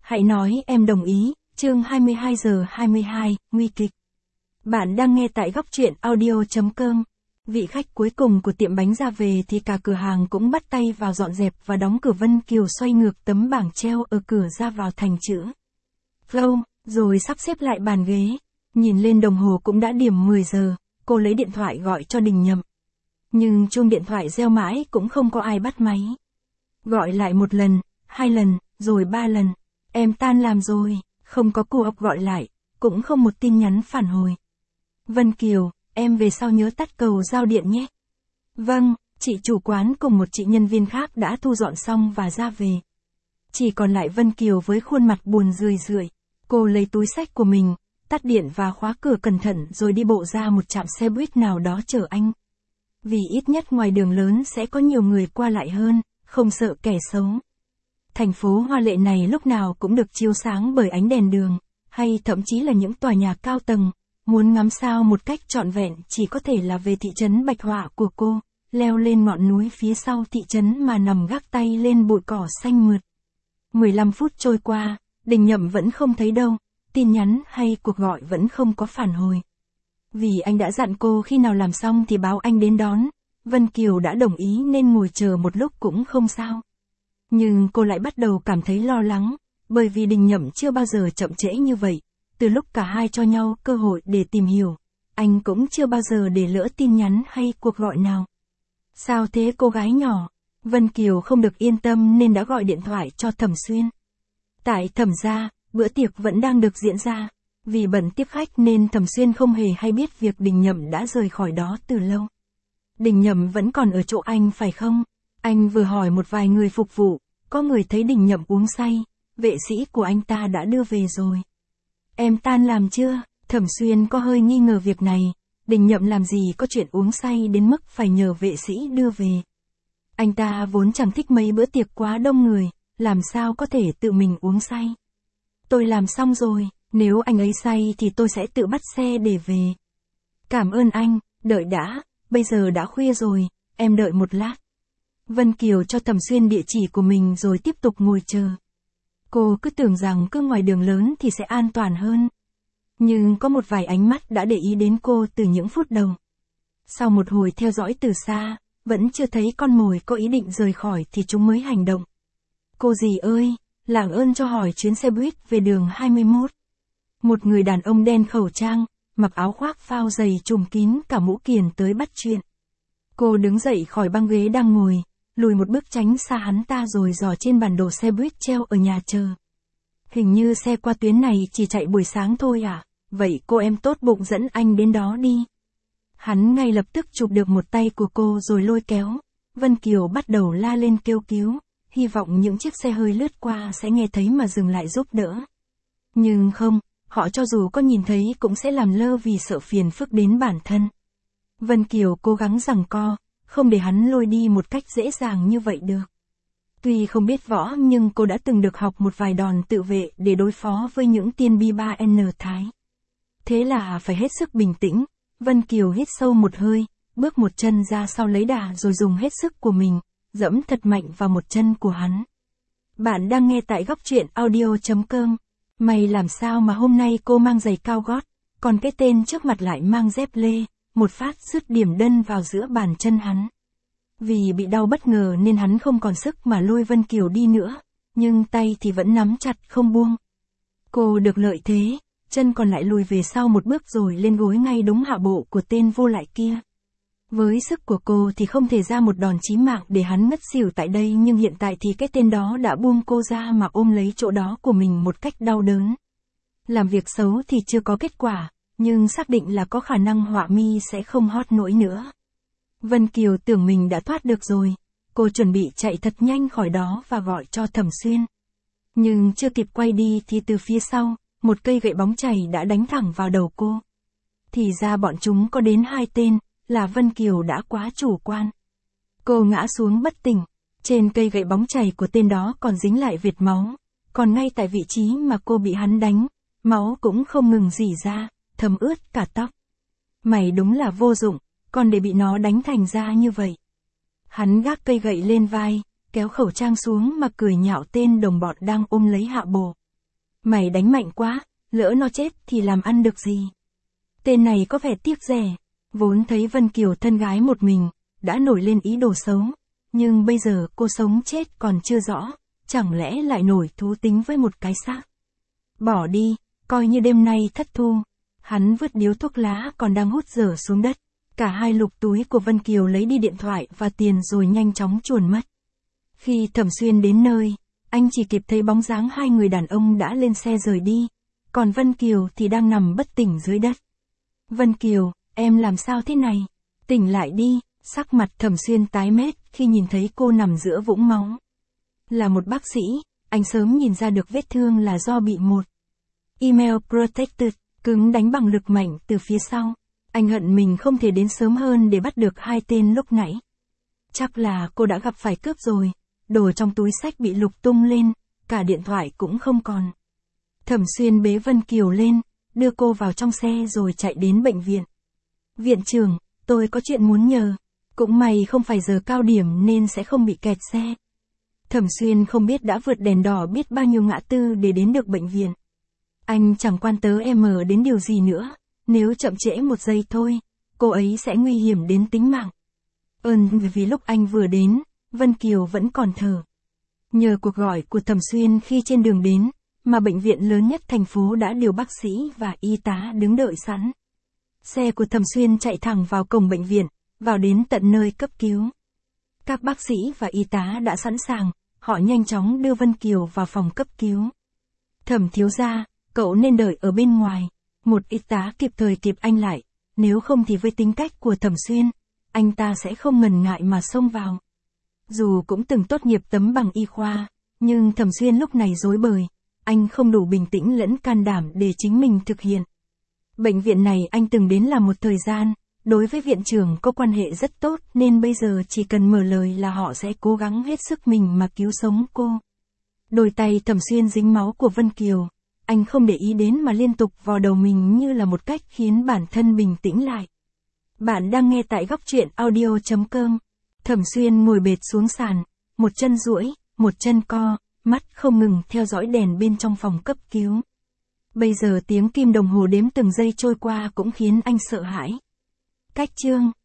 Hãy nói em đồng ý, chương 22 giờ 22, nguy kịch. Bạn đang nghe tại góc truyện audio.com. Vị khách cuối cùng của tiệm bánh ra về thì cả cửa hàng cũng bắt tay vào dọn dẹp và đóng cửa. Vân Kiều xoay ngược tấm bảng treo ở cửa ra vào thành chữ Flow, rồi sắp xếp lại bàn ghế. Nhìn lên đồng hồ cũng đã điểm 10 giờ, cô lấy điện thoại gọi cho Đình Nhậm. Nhưng chuông điện thoại reo mãi cũng không có ai bắt máy. Gọi lại một lần, 2 lần, rồi 3 lần. Em tan làm rồi, không có cuộc gọi lại, cũng không một tin nhắn phản hồi. Vân Kiều, em về sau nhớ tắt cầu giao điện nhé. Vâng, chị chủ quán cùng một chị nhân viên khác đã thu dọn xong và ra về. Chỉ còn lại Vân Kiều với khuôn mặt buồn rười rượi. Cô lấy túi xách của mình, tắt điện và khóa cửa cẩn thận rồi đi bộ ra một trạm xe buýt nào đó chờ anh. Vì ít nhất ngoài đường lớn sẽ có nhiều người qua lại hơn, không sợ kẻ xấu. Thành phố hoa lệ này lúc nào cũng được chiếu sáng bởi ánh đèn đường, hay thậm chí là những tòa nhà cao tầng. Muốn ngắm sao một cách trọn vẹn chỉ có thể là về thị trấn Bạch Họa của cô, leo lên ngọn núi phía sau thị trấn mà nằm gác tay lên bụi cỏ xanh mượt. 15 phút trôi qua, Đình Nhậm vẫn không thấy đâu, tin nhắn hay cuộc gọi vẫn không có phản hồi. Vì anh đã dặn cô khi nào làm xong thì báo anh đến đón, Vân Kiều đã đồng ý nên ngồi chờ một lúc cũng không sao. Nhưng cô lại bắt đầu cảm thấy lo lắng, bởi vì Đình Nhậm chưa bao giờ chậm trễ như vậy. Từ lúc cả hai cho nhau cơ hội để tìm hiểu, anh cũng chưa bao giờ để lỡ tin nhắn hay cuộc gọi nào. Sao thế cô gái nhỏ? Vân Kiều không được yên tâm nên đã gọi điện thoại cho Thẩm Xuyên. Tại Thẩm gia, bữa tiệc vẫn đang được diễn ra. Vì bận tiếp khách nên Thẩm Xuyên không hề hay biết việc Đình Nhậm đã rời khỏi đó từ lâu. Đình Nhậm vẫn còn ở chỗ anh phải không? Anh vừa hỏi một vài người phục vụ, có người thấy Đình Nhậm uống say, vệ sĩ của anh ta đã đưa về rồi. Em tan làm chưa? Thẩm Xuyên có hơi nghi ngờ việc này, Đình Nhậm làm gì có chuyện uống say đến mức phải nhờ vệ sĩ đưa về. Anh ta vốn chẳng thích mấy bữa tiệc quá đông người, làm sao có thể tự mình uống say. Tôi làm xong rồi, nếu anh ấy say thì tôi sẽ tự bắt xe để về. Cảm ơn anh, đợi đã, bây giờ đã khuya rồi, em đợi một lát. Vân Kiều cho Thẩm Xuyên địa chỉ của mình rồi tiếp tục ngồi chờ. Cô cứ tưởng rằng cứ ngoài đường lớn thì sẽ an toàn hơn. Nhưng có một vài ánh mắt đã để ý đến cô từ những phút đầu. Sau một hồi theo dõi từ xa, vẫn chưa thấy con mồi có ý định rời khỏi thì chúng mới hành động. Cô dì ơi, làm ơn cho hỏi chuyến xe buýt về đường 21. Một người đàn ông đen khẩu trang, mặc áo khoác phao dày trùm kín cả mũ kiền tới bắt chuyện. Cô đứng dậy khỏi băng ghế đang ngồi, lùi một bước tránh xa hắn ta rồi dò trên bản đồ xe buýt treo ở nhà chờ. Hình như xe qua tuyến này chỉ chạy buổi sáng thôi à, vậy cô em tốt bụng dẫn anh đến đó đi. Hắn ngay lập tức chụp được một tay của cô rồi lôi kéo. Vân Kiều bắt đầu la lên kêu cứu, hy vọng những chiếc xe hơi lướt qua sẽ nghe thấy mà dừng lại giúp đỡ. Nhưng không, họ cho dù có nhìn thấy cũng sẽ làm lơ vì sợ phiền phức đến bản thân. Vân Kiều cố gắng giằng co, không để hắn lôi đi một cách dễ dàng như vậy được. Tuy không biết võ nhưng cô đã từng được học một vài đòn tự vệ để đối phó với những tiên bi 3N Thái. Thế là phải hết sức bình tĩnh, Vân Kiều hít sâu một hơi, bước một chân ra sau lấy đà rồi dùng hết sức của mình, dẫm thật mạnh vào một chân của hắn. Bạn đang nghe tại góc truyện audio.com. May làm sao mà hôm nay cô mang giày cao gót, còn cái tên trước mặt lại mang dép lê, một phát dứt điểm đân vào giữa bàn chân hắn. Vì bị đau bất ngờ nên hắn không còn sức mà lôi Vân Kiều đi nữa, nhưng tay thì vẫn nắm chặt không buông. Cô được lợi thế, chân còn lại lùi về sau một bước rồi lên gối ngay đúng hạ bộ của tên vô lại kia. Với sức của cô thì không thể ra một đòn chí mạng để hắn ngất xỉu tại đây, nhưng hiện tại thì cái tên đó đã buông cô ra mà ôm lấy chỗ đó của mình một cách đau đớn. Làm việc xấu thì chưa có kết quả, nhưng xác định là có khả năng họa mi sẽ không hót nổi nữa. Vân Kiều tưởng mình đã thoát được rồi, cô chuẩn bị chạy thật nhanh khỏi đó và gọi cho Thẩm Xuyên. Nhưng chưa kịp quay đi thì từ phía sau, một cây gậy bóng chày đã đánh thẳng vào đầu cô. Thì ra bọn chúng có đến 2 tên, là Vân Kiều đã quá chủ quan. Cô ngã xuống bất tỉnh, trên cây gậy bóng chày của tên đó còn dính lại vệt máu, còn ngay tại vị trí mà cô bị hắn đánh, máu cũng không ngừng rỉ ra, thấm ướt cả tóc. Mày đúng là vô dụng, còn để bị nó đánh thành ra như vậy. Hắn gác cây gậy lên vai, kéo khẩu trang xuống mà cười nhạo tên đồng bọn đang ôm lấy hạ bộ. Mày đánh mạnh quá, lỡ nó chết thì làm ăn được gì. Tên này có vẻ tiếc rẻ, vốn thấy Vân Kiều thân gái một mình, đã nổi lên ý đồ xấu. Nhưng bây giờ cô sống chết còn chưa rõ, chẳng lẽ lại nổi thú tính với một cái xác. Bỏ đi, coi như đêm nay thất thu. Hắn vứt điếu thuốc lá còn đang hút dở xuống đất. Cả hai lục túi của Vân Kiều lấy đi điện thoại và tiền rồi nhanh chóng chuồn mất. Khi Thẩm Xuyên đến nơi, anh chỉ kịp thấy bóng dáng hai người đàn ông đã lên xe rời đi, còn Vân Kiều thì đang nằm bất tỉnh dưới đất. Vân Kiều, em làm sao thế này? Tỉnh lại đi, sắc mặt Thẩm Xuyên tái mét khi nhìn thấy cô nằm giữa vũng máu. Là một bác sĩ, anh sớm nhìn ra được vết thương là do bị một email protected, cứng đánh bằng lực mạnh từ phía sau. Anh hận mình không thể đến sớm hơn để bắt được hai tên lúc nãy. Chắc là cô đã gặp phải cướp rồi, đồ trong túi xách bị lục tung lên, cả điện thoại cũng không còn. Thẩm Xuyên bế Vân Kiều lên, đưa cô vào trong xe rồi chạy đến bệnh viện. Viện trưởng, tôi có chuyện muốn nhờ. Cũng may không phải giờ cao điểm nên sẽ không bị kẹt xe. Thẩm Xuyên không biết đã vượt đèn đỏ biết bao nhiêu ngã tư để đến được bệnh viện. Anh chẳng quan tớ em đến điều gì nữa, nếu chậm trễ một giây thôi, cô ấy sẽ nguy hiểm đến tính mạng. Vì lúc anh vừa đến, Vân Kiều vẫn còn thở. Nhờ cuộc gọi của Thẩm Xuyên khi trên đường đến, mà bệnh viện lớn nhất thành phố đã điều bác sĩ và y tá đứng đợi sẵn. Xe của Thẩm Xuyên chạy thẳng vào cổng bệnh viện, vào đến tận nơi cấp cứu. Các bác sĩ và y tá đã sẵn sàng, họ nhanh chóng đưa Vân Kiều vào phòng cấp cứu. Thẩm thiếu gia, cậu nên đợi ở bên ngoài. Một y tá kịp thời kịp anh lại, nếu không thì với tính cách của Thẩm Xuyên, anh ta sẽ không ngần ngại mà xông vào. Dù cũng từng tốt nghiệp tấm bằng y khoa, nhưng Thẩm Xuyên lúc này rối bời, anh không đủ bình tĩnh lẫn can đảm để chính mình thực hiện. Bệnh viện này anh từng đến làm một thời gian, đối với viện trưởng có quan hệ rất tốt nên bây giờ chỉ cần mở lời là họ sẽ cố gắng hết sức mình mà cứu sống cô. Đôi tay Thẩm Xuyên dính máu của Vân Kiều, anh không để ý đến mà liên tục vào đầu mình như là một cách khiến bản thân bình tĩnh lại. Bạn đang nghe tại góc truyện audio.com. Thẩm Xuyên ngồi bệt xuống sàn, một chân duỗi, một chân co, mắt không ngừng theo dõi đèn bên trong phòng cấp cứu. Bây giờ tiếng kim đồng hồ đếm từng giây trôi qua cũng khiến anh sợ hãi. Cách chương